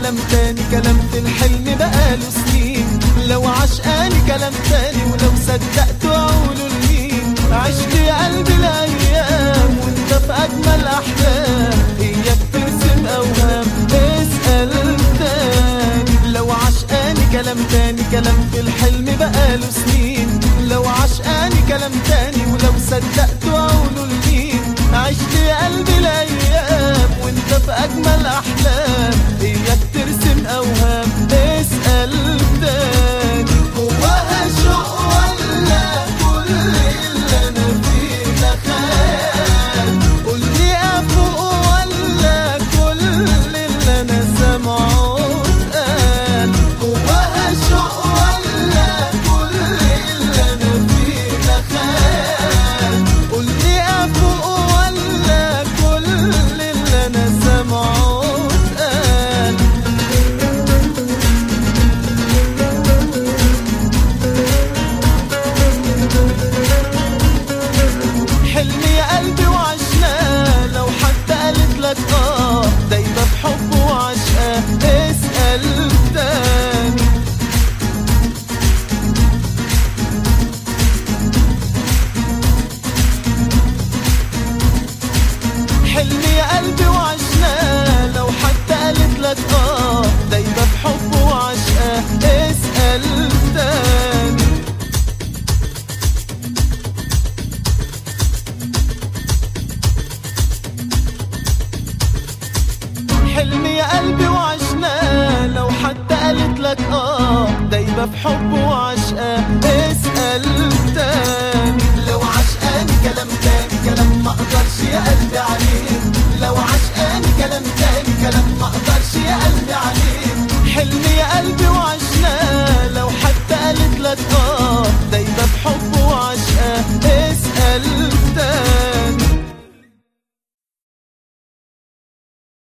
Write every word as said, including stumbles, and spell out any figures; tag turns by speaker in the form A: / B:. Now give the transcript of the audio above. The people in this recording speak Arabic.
A: كلام تاني، كلام في الحلم بقاله سنين. لو عشقاني كلام تاني ولو صدقت اقوله لمين؟ عشت يا قلبي الايام وانت في اجمل احلام، اياك ترسم اوهام اسأل تاني. لو عشقاني كلام تاني، كلام في الحلم بقاله سنين. لو عشقاني كلام تاني ولو صدقت اقوله لمين؟ عشت يا قلبي الايام وانت في اجمل احلام، اياك ترسم اوهام اسأل تاني. هواها شوق ولا كل اللي انا فيه ده خيال؟ قولي افوق ولا كل اللي انا سامعه اتقال؟ هواها شوق ولا كل اللي انا فيه ده خيال؟ قولي افوق ولا كل اللي انا سامعه اتقال؟ حلم يا قلبي وعشناه، لو حتى قالت لك اه دايبة بحبه وعشقاه اسأل تاني. حلم يا قلبي وعشناه، لو حتى قالت لك اه دايبة بحبه وعشقاه اسأل تاني. حلم يا قلبي وعشناه، لو حتى قالت لك اه دايبة بحبه وعشقاه اسأل تاني. لو عشقاني كلام تاني، كلام ما اقدرش يا قلبي عليه. لو عشقاني كلام تاني، كلام ما اقدرش يا قلبي عليه. حلم يا قلبي وعشقاه